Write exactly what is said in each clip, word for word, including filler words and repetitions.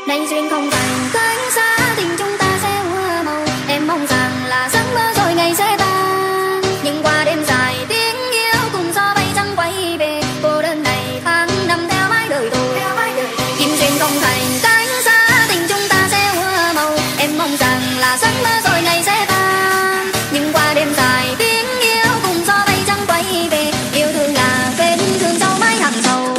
nay duyên không thành cánh xa, tình chúng ta sẽ hoa màu. Em mong rằng là giấc mơ rồi ngày sẽ tan, nhưng qua đêm dài tiếng yêu cùng gió bay trắng quay về. Cô đơn này tháng năm theo mãi đời tôi, kim duyên không thành cánh xa, tình chúng ta sẽ hoa màu. Em mong rằng là giấc mơ rồi ngày sẽ tan, nhưng qua đêm dài tiếng yêu cùng gió bay trắng quay về. Yêu thương là vết thương sâu mãi hằn sâu.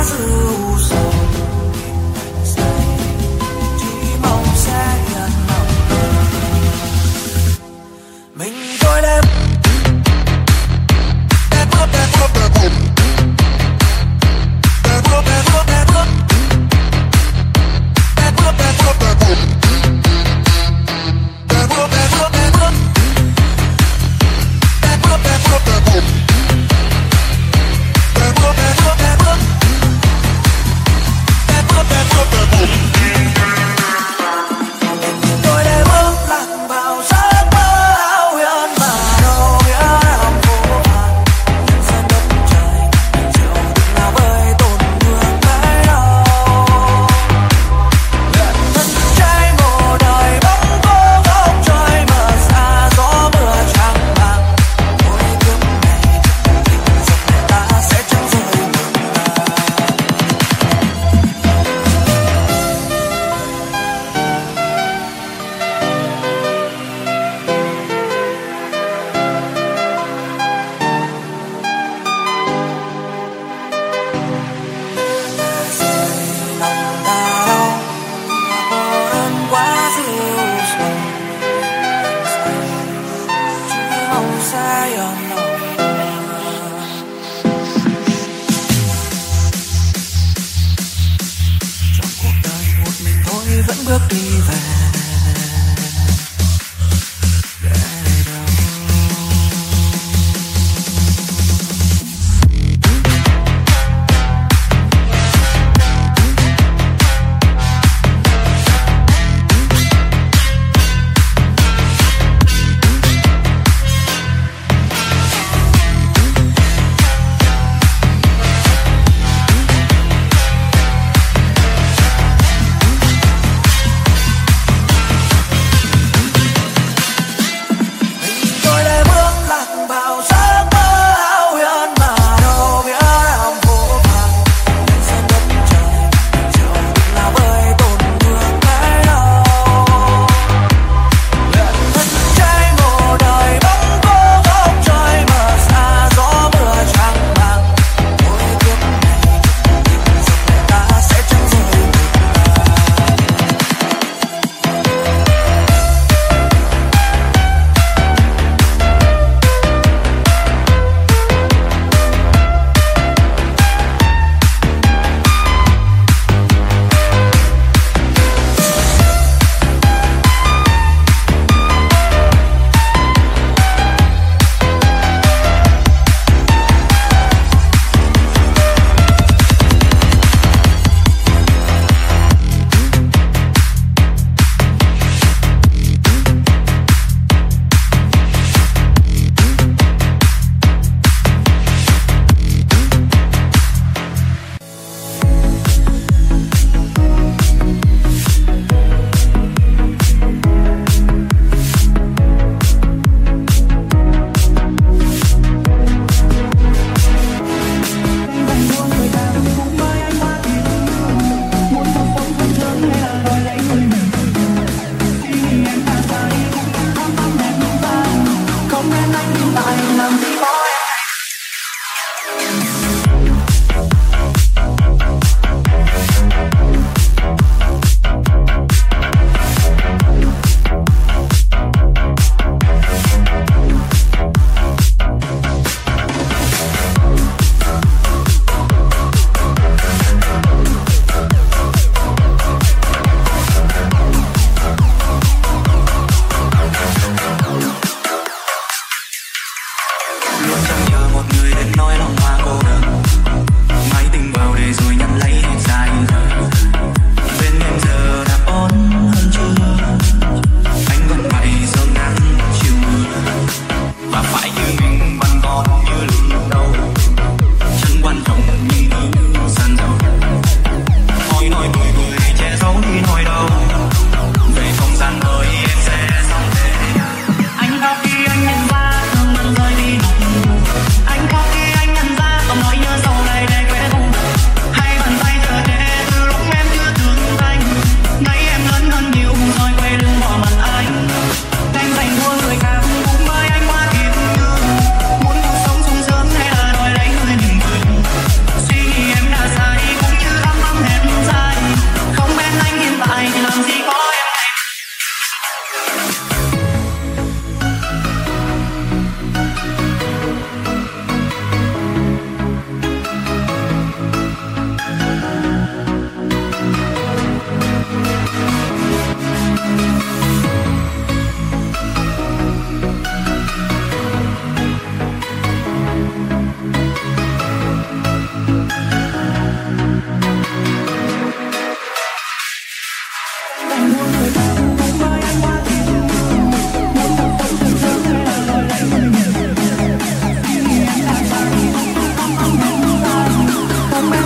dư sầu chỉ mong sẽ yên lòng mình thôi đêm đêm bước đêm bước đêm bước đêm bước đêm bước đêm bước đêm bước đêm bước đêm bước đêm bước đêm bước đêm bước đêm bước đêm bước đêm bước tôi để bước lặng vào giấc mơ ảo huyền mà đâu nghĩa làm vô vàn sân đất trời chiều từng nào với tổn thương mấy đâu thân trái một đời bóng cô góc trời mờ xa gió mưa trắng bạc mỗi kiếp này tình dòng này ta sẽ chẳng rời mình lòng ta đau cô đơn quá dịu dàng chỉ mong sẽ yên lòng trong cuộc đời một mình tôi vẫn bước đi về để đâu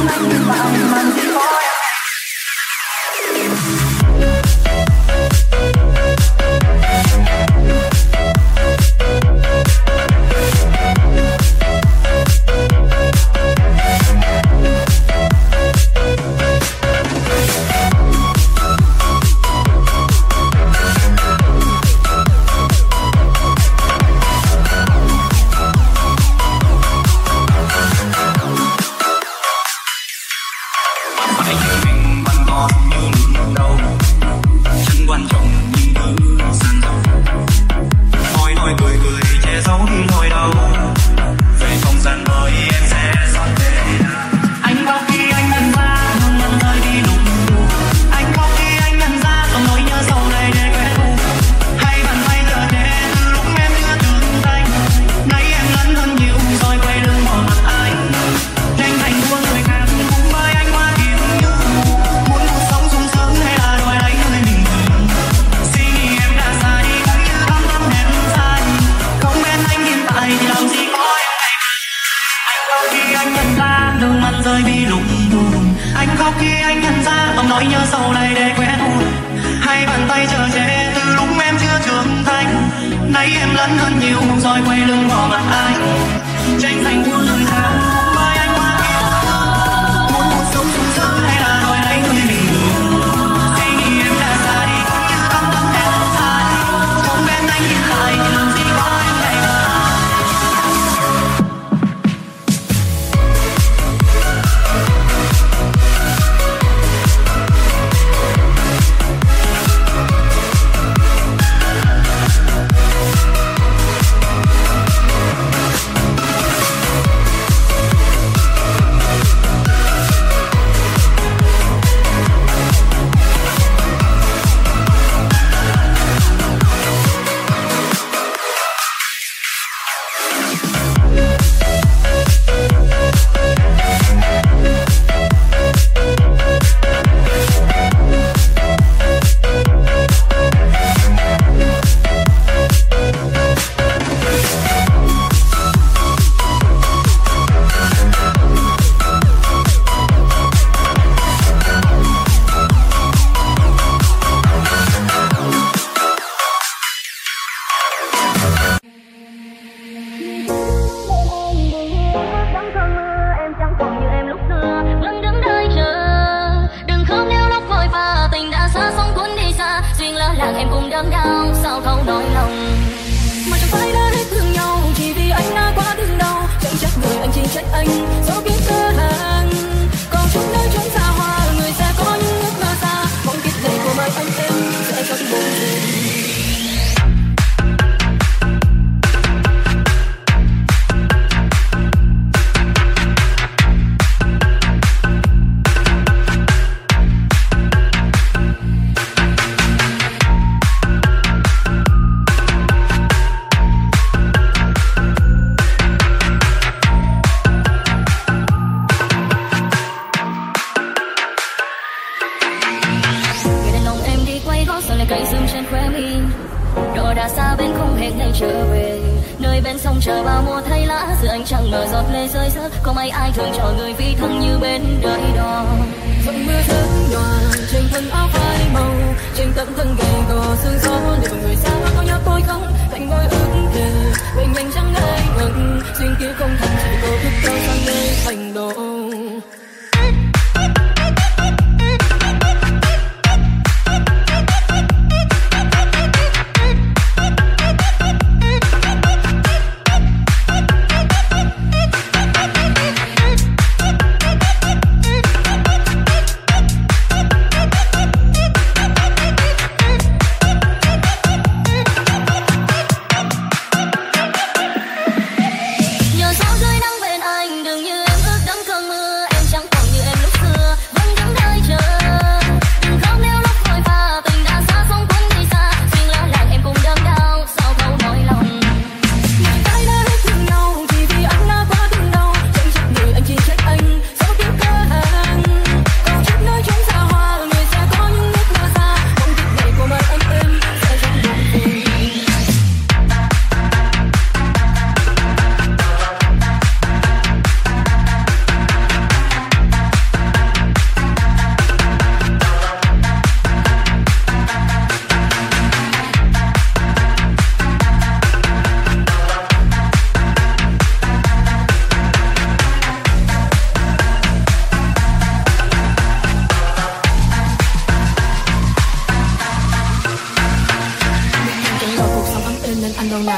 Nhờ gió rơi nắng bên anh, đừng như em ước đắm không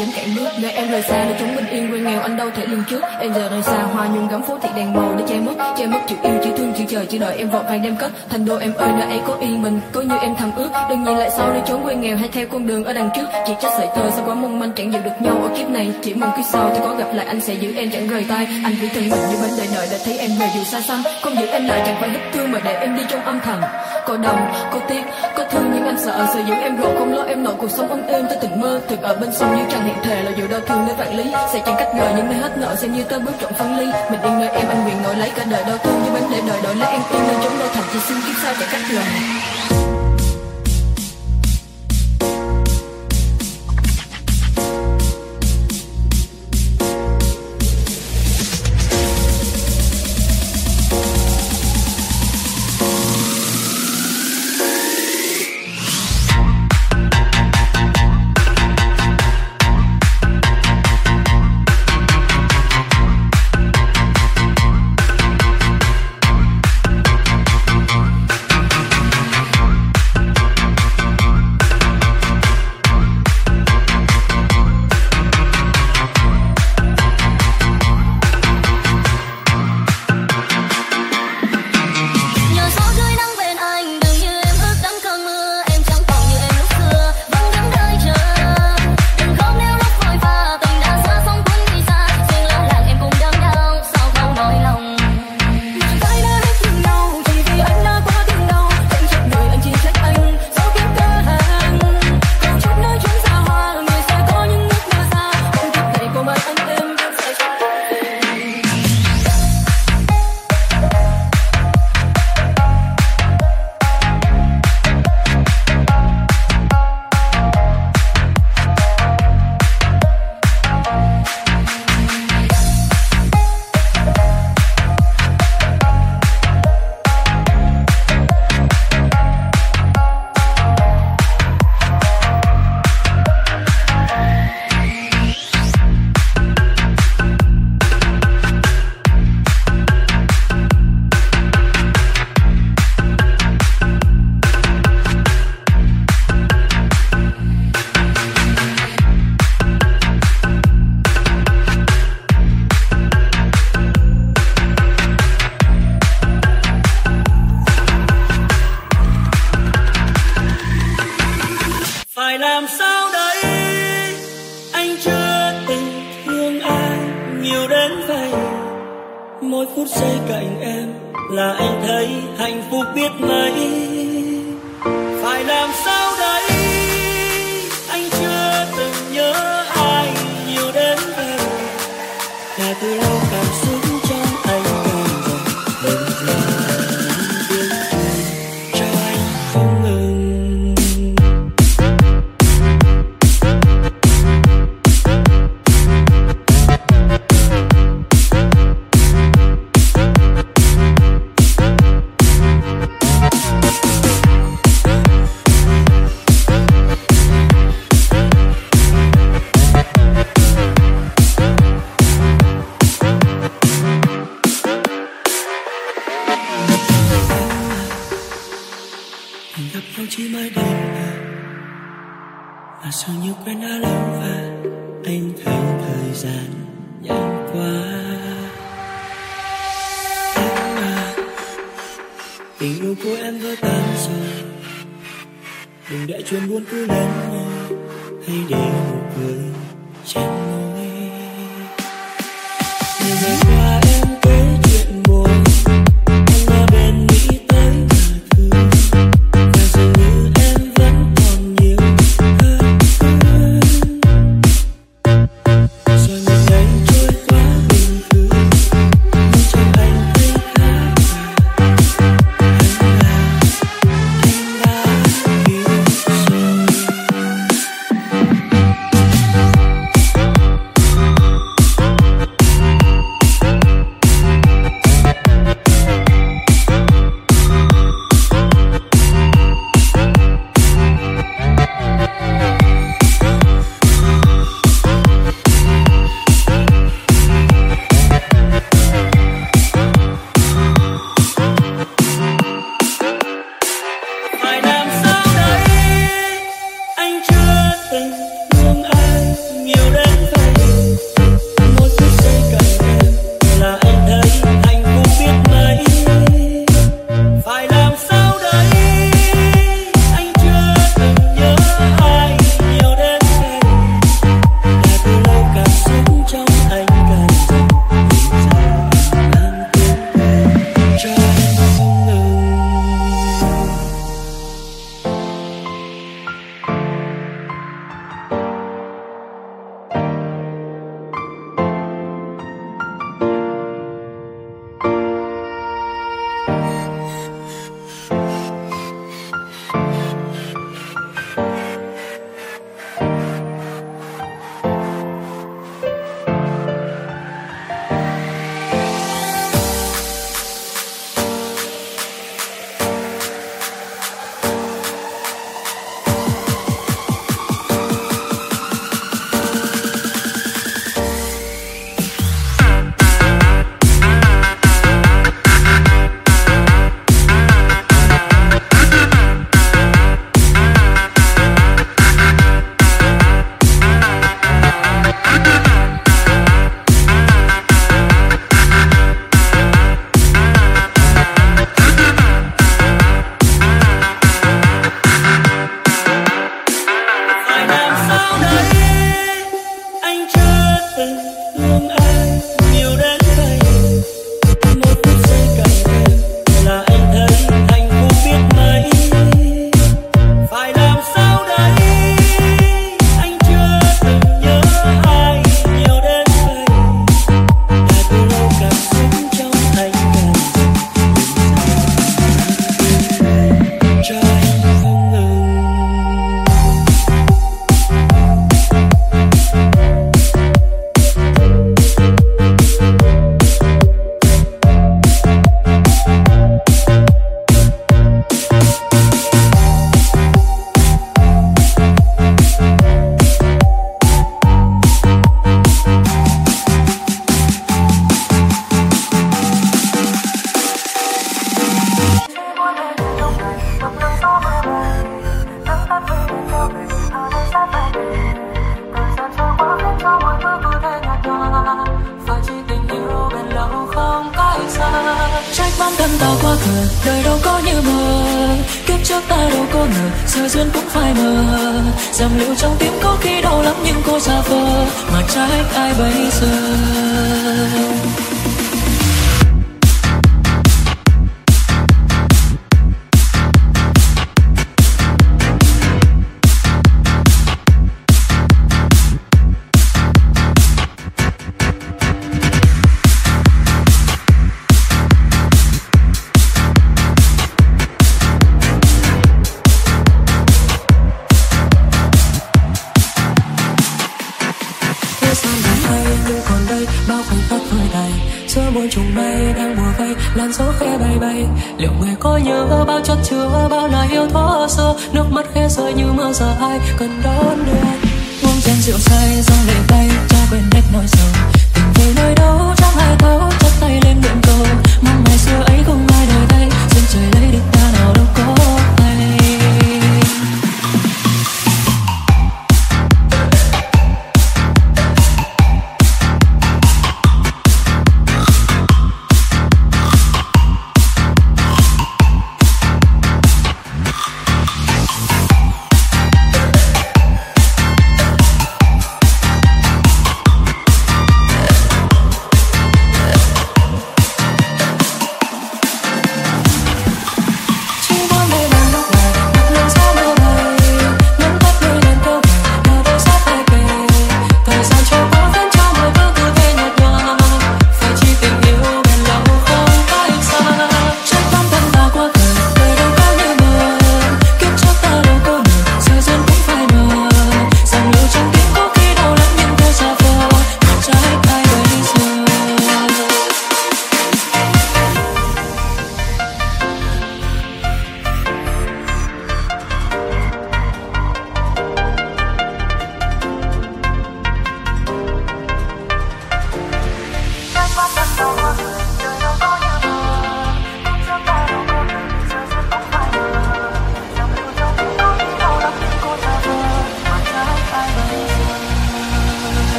dám cản bước. Để em rời xa để chúng bình yên, quê nghèo anh đâu thể lường trước. Em giờ rời xa hoa nhung gắm phố thị đèn màu để che mất, che mất chữ yêu, chữ thương, chữ chờ, chữ đợi em vội vàng đem cất. Thành đô em ơi, nơi ấy có yên bình, có như em thầm ước. Đừng nhìn lại sau để trốn quê nghèo hay theo con đường ở đằng trước. Chỉ trách sợi tơ sao quá mong manh chẳng giữ được nhau ở kiếp này. Chỉ mong kiếp sau tôi có gặp lại anh sẽ giữ em chẳng rời tay. Anh vì thân mình như bến đợi đợi để thấy em về dù xa xăm. Không giữ em lại chẳng phải hết thương mà để em đi trong âm thầm. Có đau, có tiếc, có thương nhưng anh sợ sợ giữ em rồi không lo em nổi cuộc sống ấm êm. Tôi từng mơ từng ở bên sông như chẳng hiện thể là dù đau thương đến vạn lý sẽ chẳng cách rời nhưng mới hết nợ xem như ta bước trọn phân ly. Mình yên nơi em anh nguyện nổi lấy cả đời đau thương như bánh để đợi đợi lấy em tin nơi chốn đau thành chỉ xin kiếp sau chẳng cách rời. Mỗi phút giây cạnh em là anh thấy hạnh phúc biết mấy. Phải làm sao đấy, anh chưa từng nhớ ai nhiều đến vậy. Và từ lâu cảm xúc trong anh càng dần dần dần tiếng cười cho anh không ngừng. Chỉ mới đây mà dường như quen đã lâu và anh thấy thời gian nhanh quá. Em à, tình yêu của em vỡ tan rồi, đừng để chuyện buồn cứ lên môi, hãy để nụ cười trên môi. Nhiều ngày qua em kể chuyện buồn, anh ở bên nghĩ tới mà thương. Hãy Trách bản thân ta quá khờ, đời đâu có như mơ. Kiếp trước ta đâu có ngờ, giờ duyên cũng phải mờ. Dòng lưu trong tim có khi đau lắm nhưng cô xa vờ. Mà trách ai bây giờ. Muôn trùng mây đang bùa vây, làn gió khẽ bay bay. Liệu người có nhớ bao chất chứa bao lời yêu thó xưa, nước mắt khẽ rơi như mưa giờ ai cần đón đưa. Uống chén rượu say do lệ bay cho quên hết nỗi sầu. Tình về nơi đâu chẳng ai thấu, chắp tay lên nguyện cầu mong ngày xưa ấy không ai đời đây. Xin trời lấy được ta nào đâu có ai.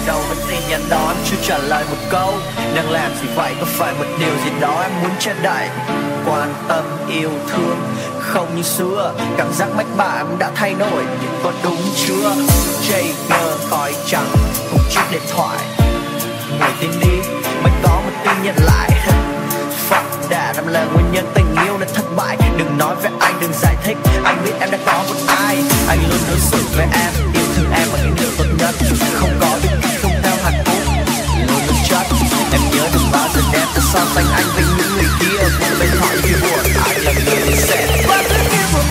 đầu với tin nhắn đó em chưa trả lời một câu. Đang làm gì vậy, có phải một điều gì đó em muốn che đậy? Quan tâm, yêu thương, không như xưa. Cảm giác mách bảo em đã thay đổi, nhưng có đúng chưa? Jay ngơ khói trắng, một chiếc điện thoại. Người tin đi, mới có một tin nhận lại. Fuck that, em là nguyên nhân tình yêu nên thất bại. Đừng nói với anh, đừng giải thích, anh biết em đã có một ai. Anh luôn đối xử với em, yêu thương em bằng những điều tốt nhất. Không có biết không theo hạnh phúc, luôn luôn chất. Em nhớ đừng bao giờ đem ta so sánh anh với những người kia. Buồn bên họ khi buồn, ai là người đi sẽ bắt thứ kia buồn.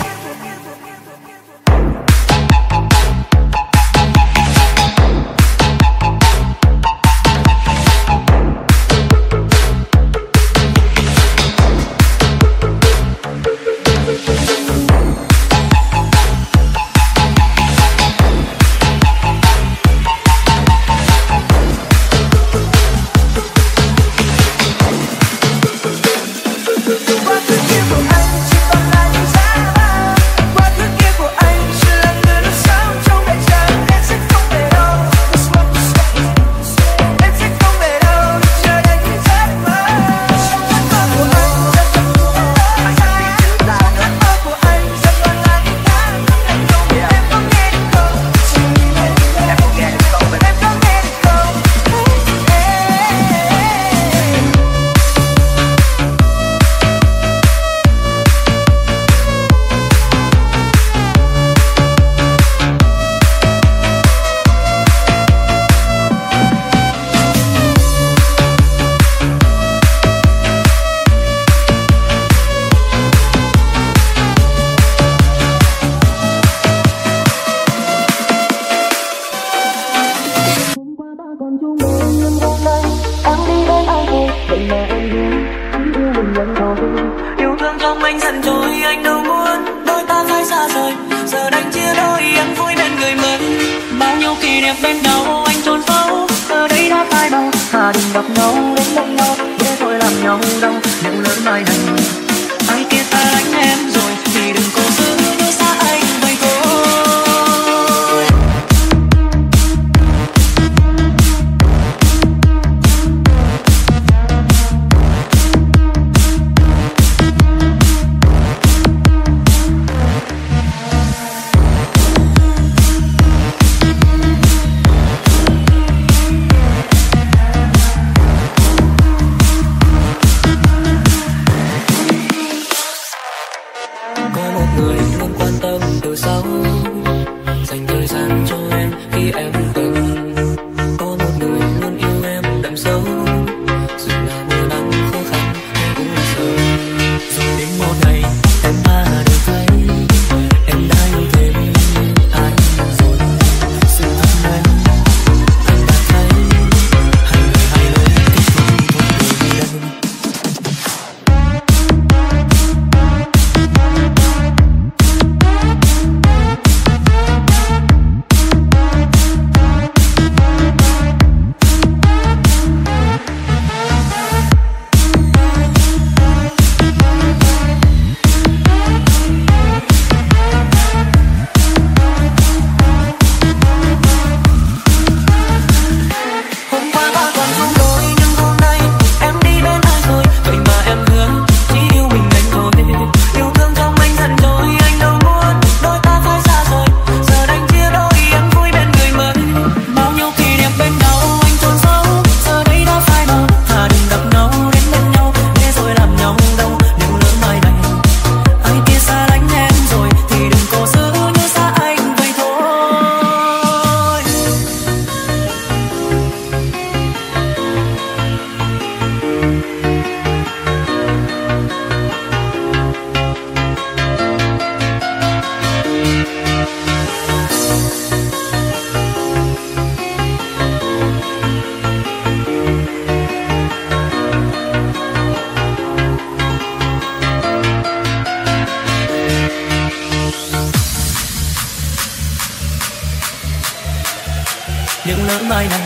những nỗi mai này.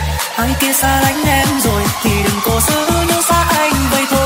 Ai kia xa lánh em rồi thì đừng cố giữ nhớ xa anh vậy thôi.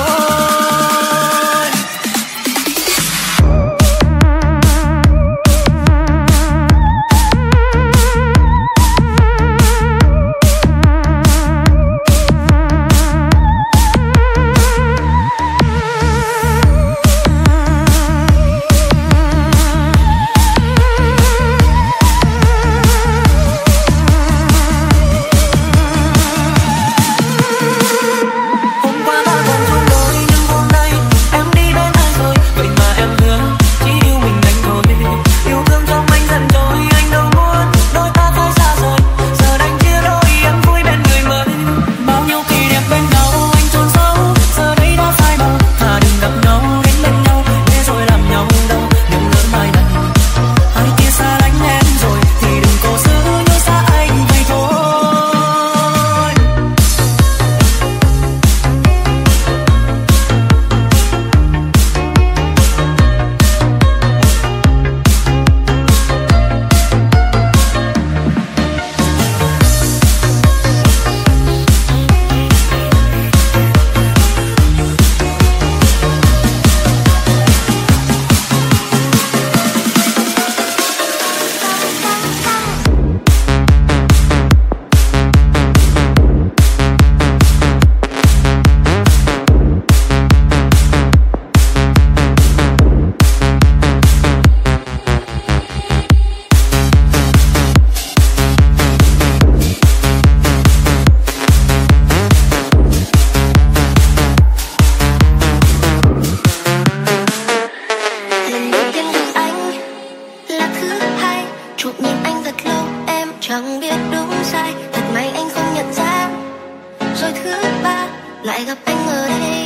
lại gặp anh ở đây.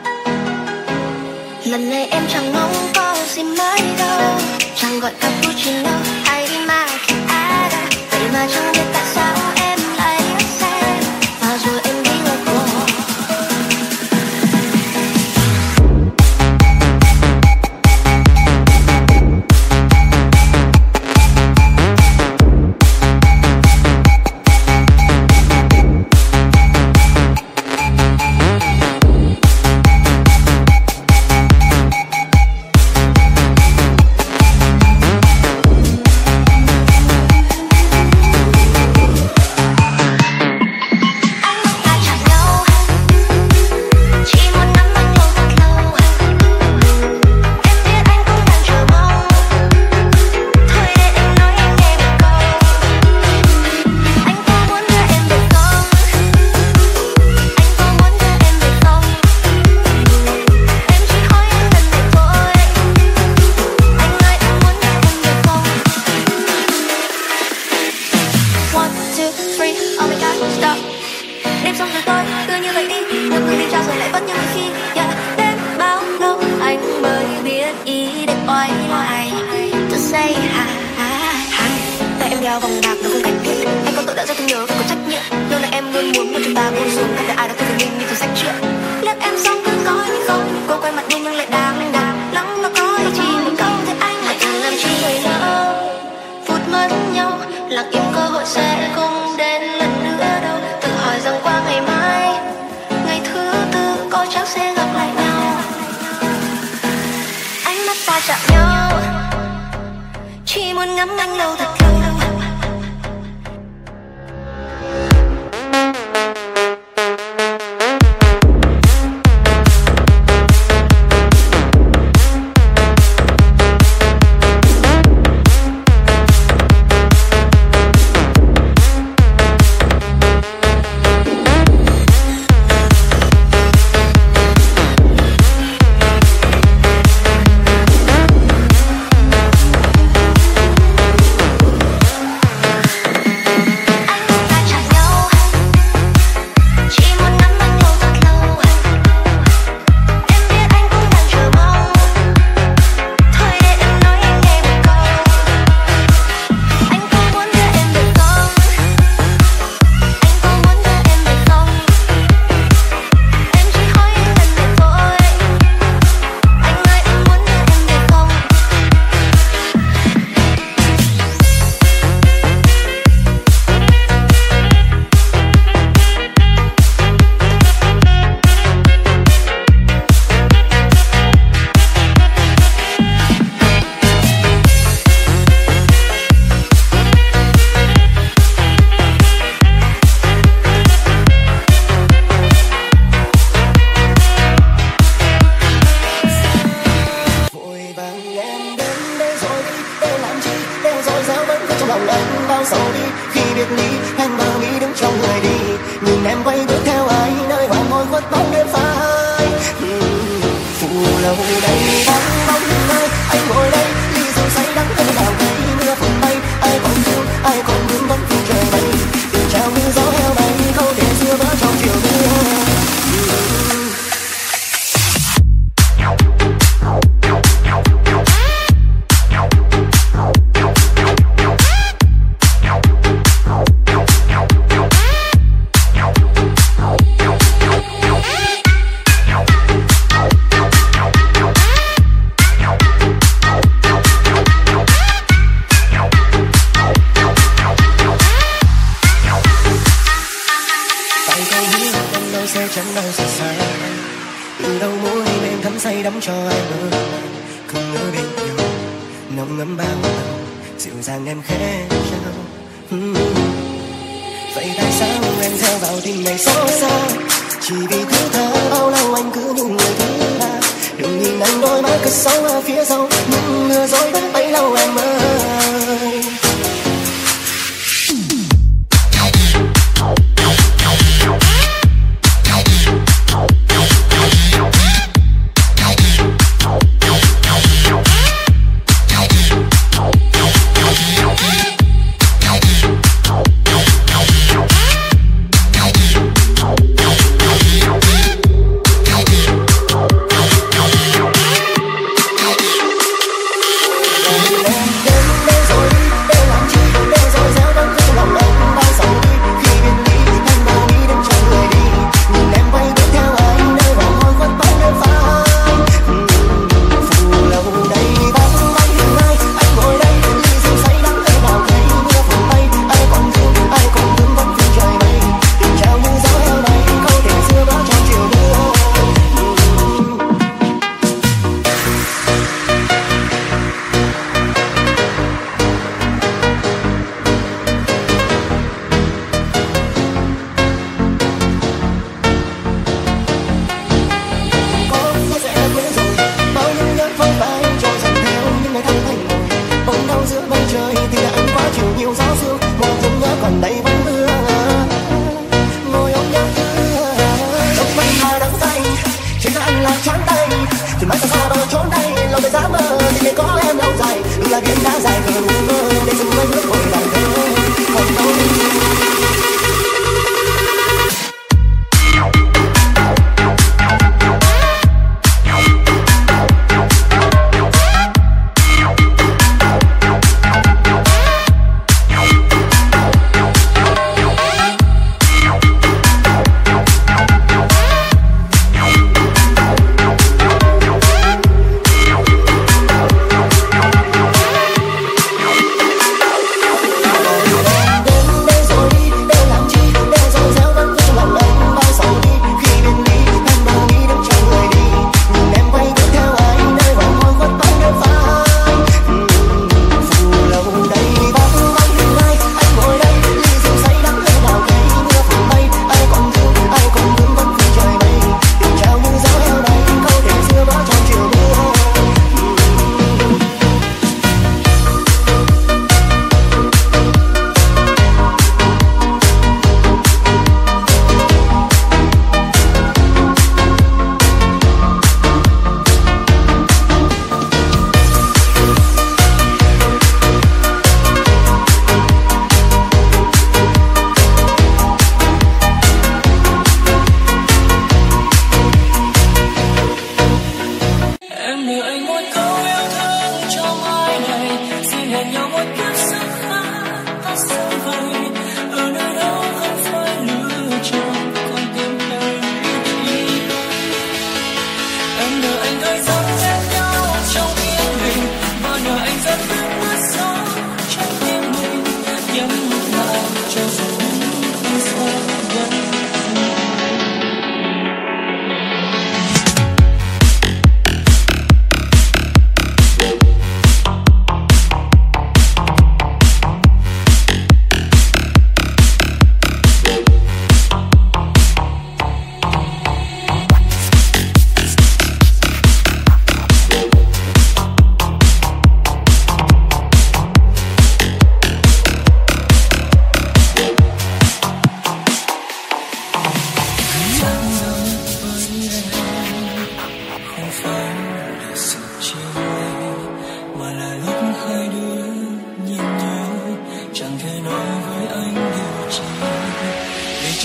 Lần này em chẳng mong có gì mới đâu, chẳng gọi cappuccino hay macchiato, vậy mà chẳng biết tại sao em lại yêu xe và rồi em đi ngược cuộc.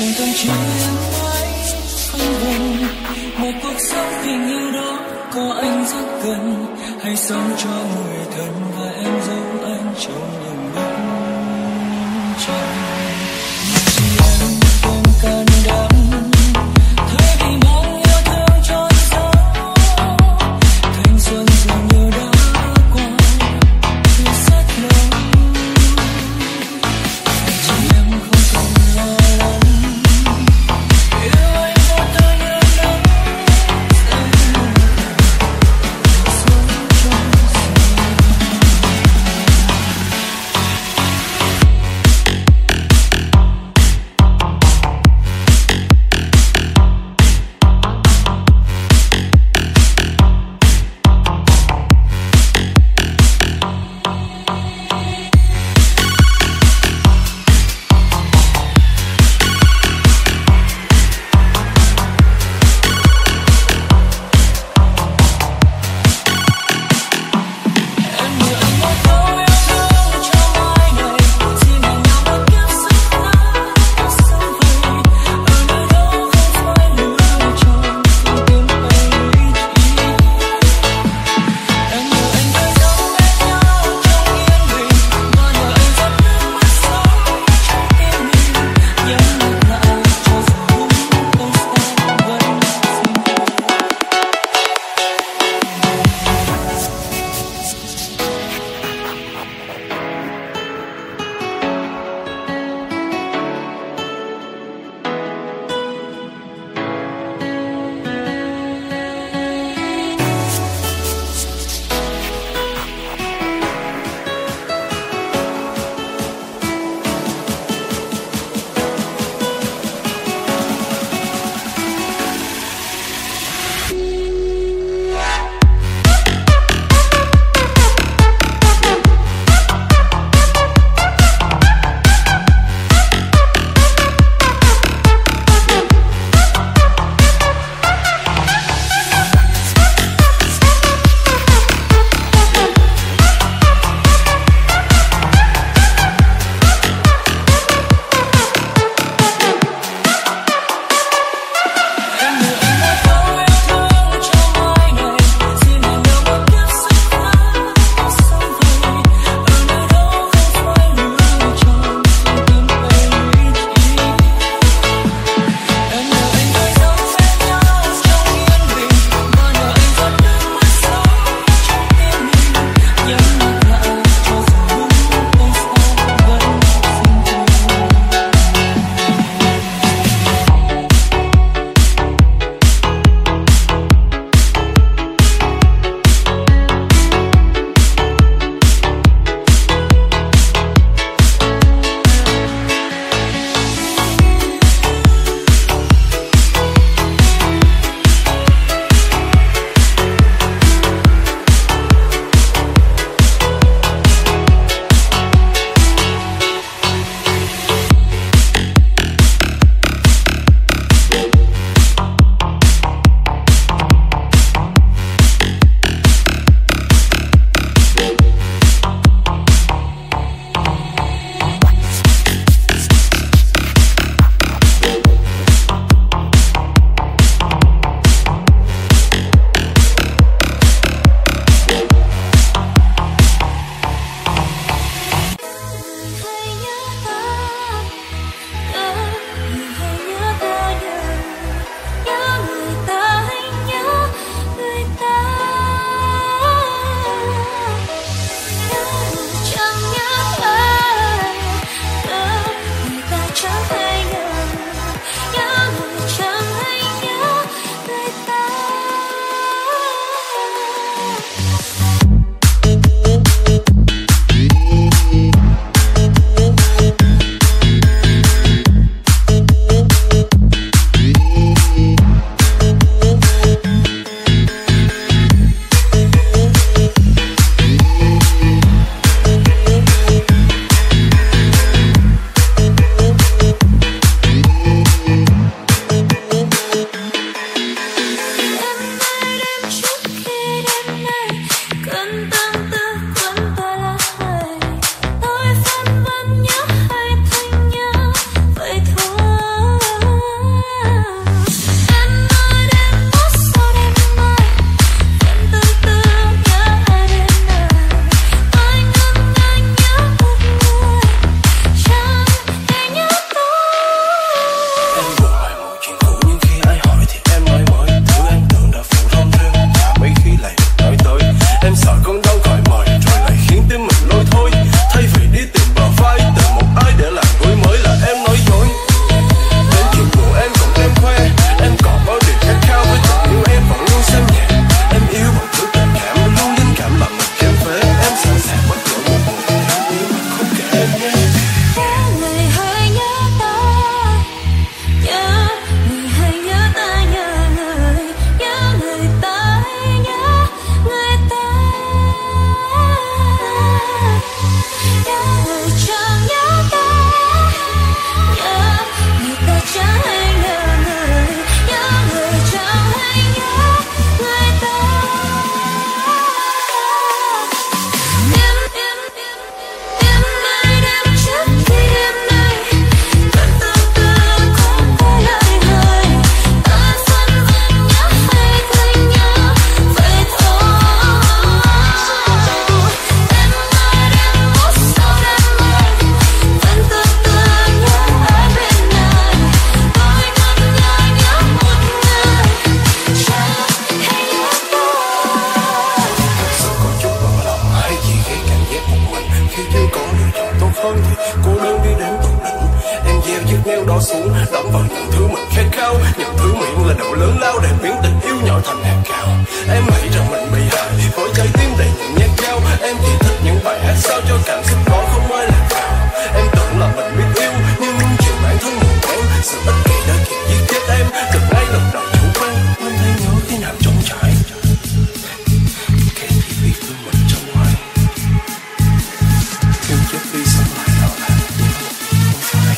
chẳng cần chỉ em mãi phanh vùng một cuộc sống tình yêu đó có anh rất cần, hãy sống cho người thân và em giấu anh trong những lúc trời chỉ em không can đảm thay vì mong yêu thương trôi gió thanh xuân dường như đã qua từ rất lâu, chỉ em không cần lo lắng yêu anh một thời gian nắng sống trong vào những thứ mình khát khao, những thứ miệng là độ lớn lao để biến tình yêu nhỏ thành hạt cào. Em nghĩ rằng mình bị hại với trái tim đầy những nhát dao. Em chỉ thích những bài hát sao cho cảm xúc đó không ai lạc vào. Em tưởng là mình biết yêu nhưng chuyện bản thân mình quen, sự ích kỷ đã kịp giết chết em từ ngay lần đầu chủ quan. Anh thấy nhớ khi nào trống trải kể thì vì thương mình trong ngoài yêu chết đi sống lại đó là không phải.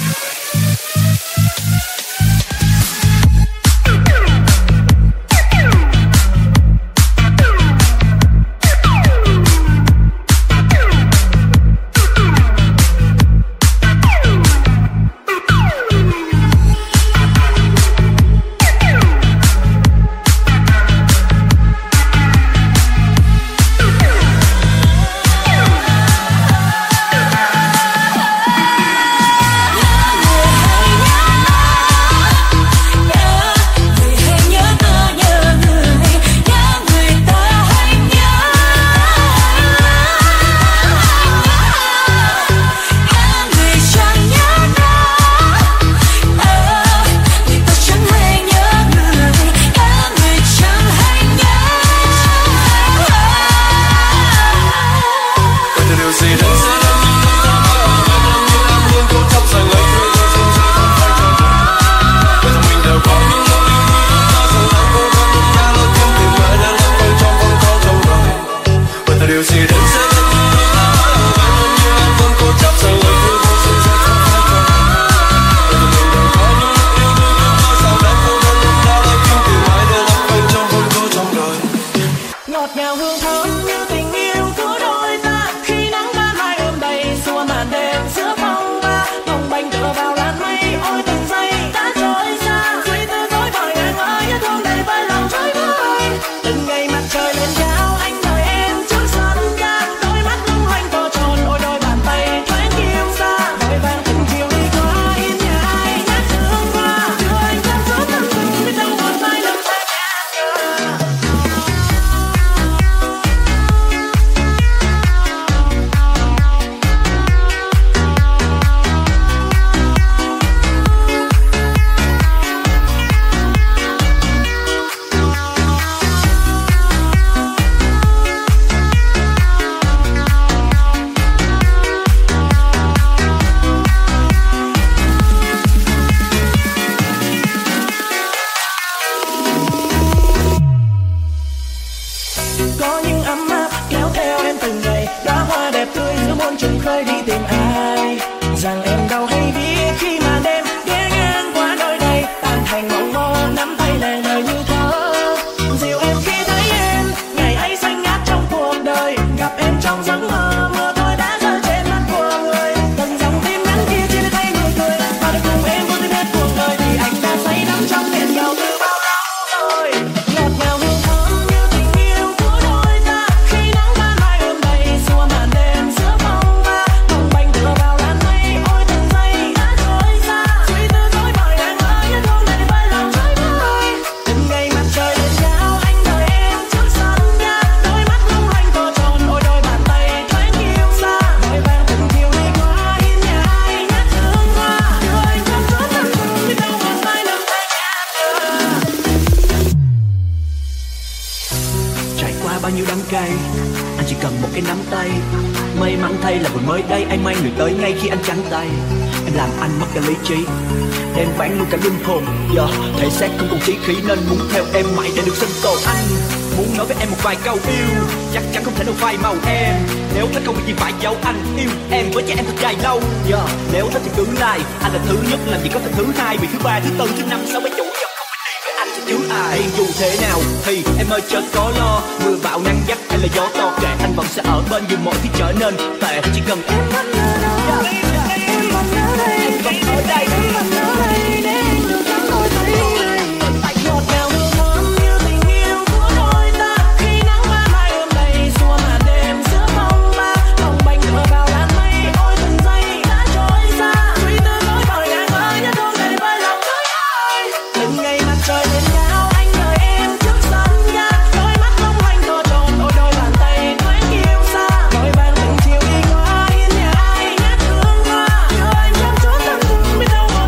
cay. Anh chỉ cần một cái nắm tay. May mắn thay là vừa mới đây anh mang người tới ngay khi anh trắng tay. Em làm anh mất cả lý trí, đem bán luôn cả linh hồn. Giờ yeah, thể xác không còn trí khí nên muốn theo em mãi để được sinh tồn. Anh muốn nói với em một vài câu yêu, chắc chắn không thể nào phai màu em. Nếu thích không việc gì phải giấu, anh yêu em với cha em thật dài lâu. Giờ yeah, nếu thích thì cứ like, anh là thứ nhất làm gì có thể thứ hai, vì thứ ba, thứ tư, thứ năm, sáu mấy chủ nhật không phải đi với anh thì chứ ai. Dù thế nào thì em ơi chớ có lo, mưa bão nắng gắt hay là gió to kệ anh vẫn sẽ ở bên dù mọi thứ trở nên tệ. Chỉ cần em vẫn ở đó, em vẫn ở đây, em vẫn ở đây, em vẫn ở đây để anh được nắm đôi tay này. Tại ngọt ngào hương thơm như tình yêu của đôi ta, khi nắng ban mai ươm đầy xua màn đêm giữa phong ba, lòng bành tựa vào làn mây. Ôi từng giây đã trôi xa, suy tư dối bời ngang ơi nhớ thương này với lòng tới ai. Từng ngày mặt trời lên cao anh đợi em trước sân ga, đôi mắt long lanh to tròn, ôi đôi bàn tay thoáng yêu xa, đôi bàn từng chiều đi qua hiên nhà ai ngát hương hoa. Nhớ anh trong chốn tâm tư biết đâu một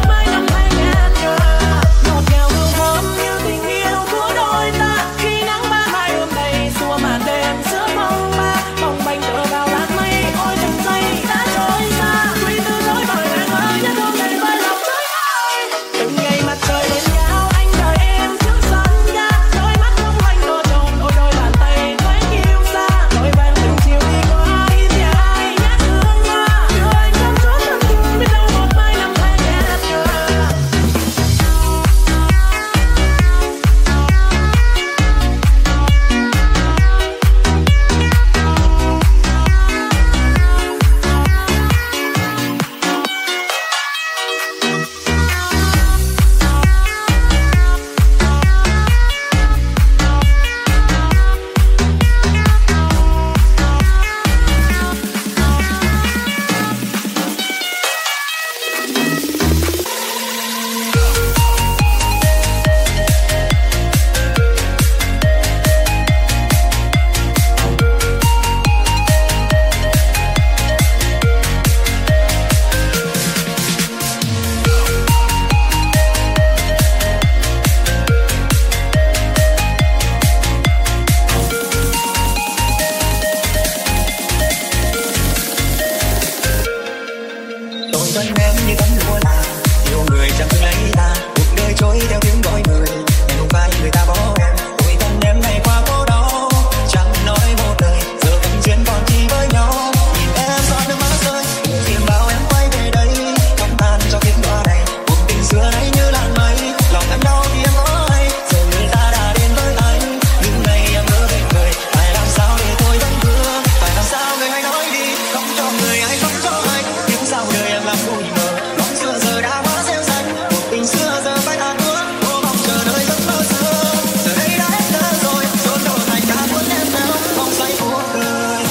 trôi theo tiếng gọi người. Ngày hôm vai người ta bỏ em, tuổi thân em ngày qua phố đau, chẳng nói một lời, giờ vẫn duyên còn chi với nhau. Nhìn em giọt nước mắt rơi, tìm bao em quay về đây, không than cho tiếng đóa này. Cuộc tình xưa nay như làn mây, lòng em đau vì em có ai, giờ người ta đã đến với anh. Những ngày em nhớ về người, phải làm sao để tôi vẫn thương, phải làm sao người hãy nói đi, không cho người ai không cho anh. Những sao đời em làm vui mờ, bóng xưa giờ đã quá rêu rắt, cuộc tình xưa giờ phải tàn ước, cô mong chờ đợi giấc mơ xưa. Giờ đây đã hết thơ rồi, chốn đầu thành đã cuốn em theo vòng xoay cuộc đời.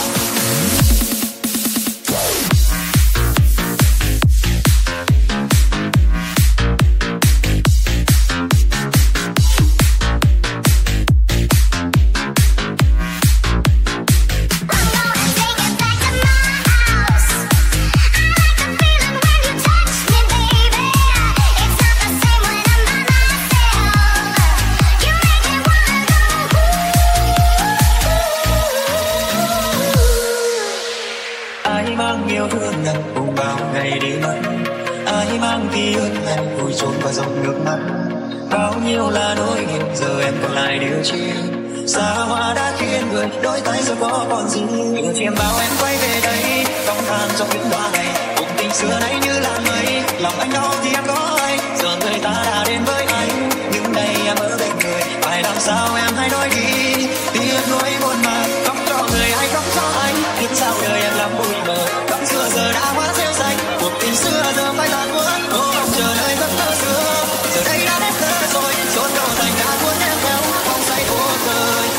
Ai mang yêu thương nhận cùng bao ngày đi mất, ai mang ký ức hẹn vùi chôn vào dòng nước mắt. Bao nhiêu là nỗi niềm giờ em còn lại điều chi, xa hoa đã khiến người đôi tay giờ có còn gì. Những chiêm bao em quay về đây, không than trong những đóa này. Cuộc tình xưa nay như làn mây, lòng anh đau thì em có ai, giờ người ta đã đến với anh. Nhưng đây em ở bên người, phải làm sao em hãy nói đi, tiếc nuối muôn màng, không cho người ai không cho anh. Nhưng sao đời em làm bụi mờ, bóng xưa giờ đã quá rêu xanh, cuộc tình xưa giờ phải tàn cuốn, cô mong chờ đợi giấc mơ xưa. Giờ đây đã hết thơ rồi, chốn đầu thành đã cuốn em theo vòng xoay cuộc đời.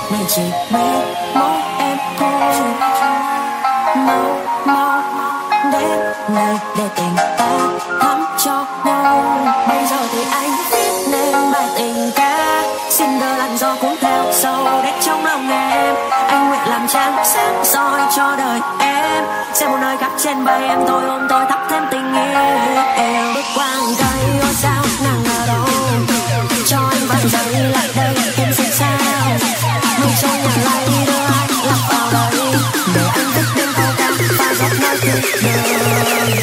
mình chỉ biết mỗi em thôi. Mau mau đến nơi để tình ta thắm cho nhau. Bây giờ thì anh viết nên bài tình ca, xin đỡ làn gió cuốn theo sâu đến trong lòng em. Anh nguyện làm trăng sáng soi cho đời em, sẽ một nơi khắp trên bay em tôi ôm tôi thắp thêm tình yêu. Bước qua cây ngôi sao nàng ở đâu, cho anh vài giây lại đây em xin sao. Mây trong nhà lay đưa anh lạc vào đây, để anh viết đến câu ca và giọt nói cuộc đời.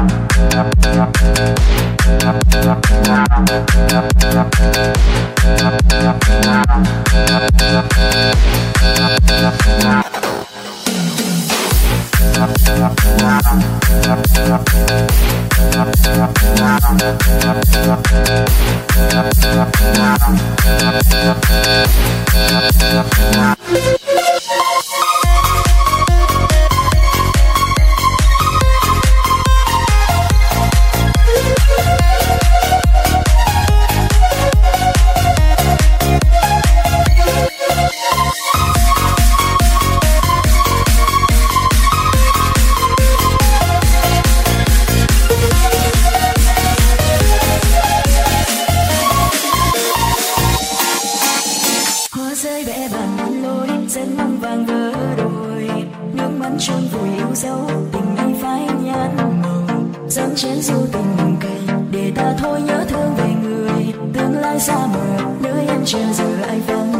Hoa rơi vẽ bàn lối dân mong vàng vỡ đồi, nước mắt chôn vùi yêu dấu tình anh phai nhạt màu, dâng chén rượu tình cay để ta thôi nhớ thương về người tương lai xa mờ, nơi em chờ giờ ai vắng.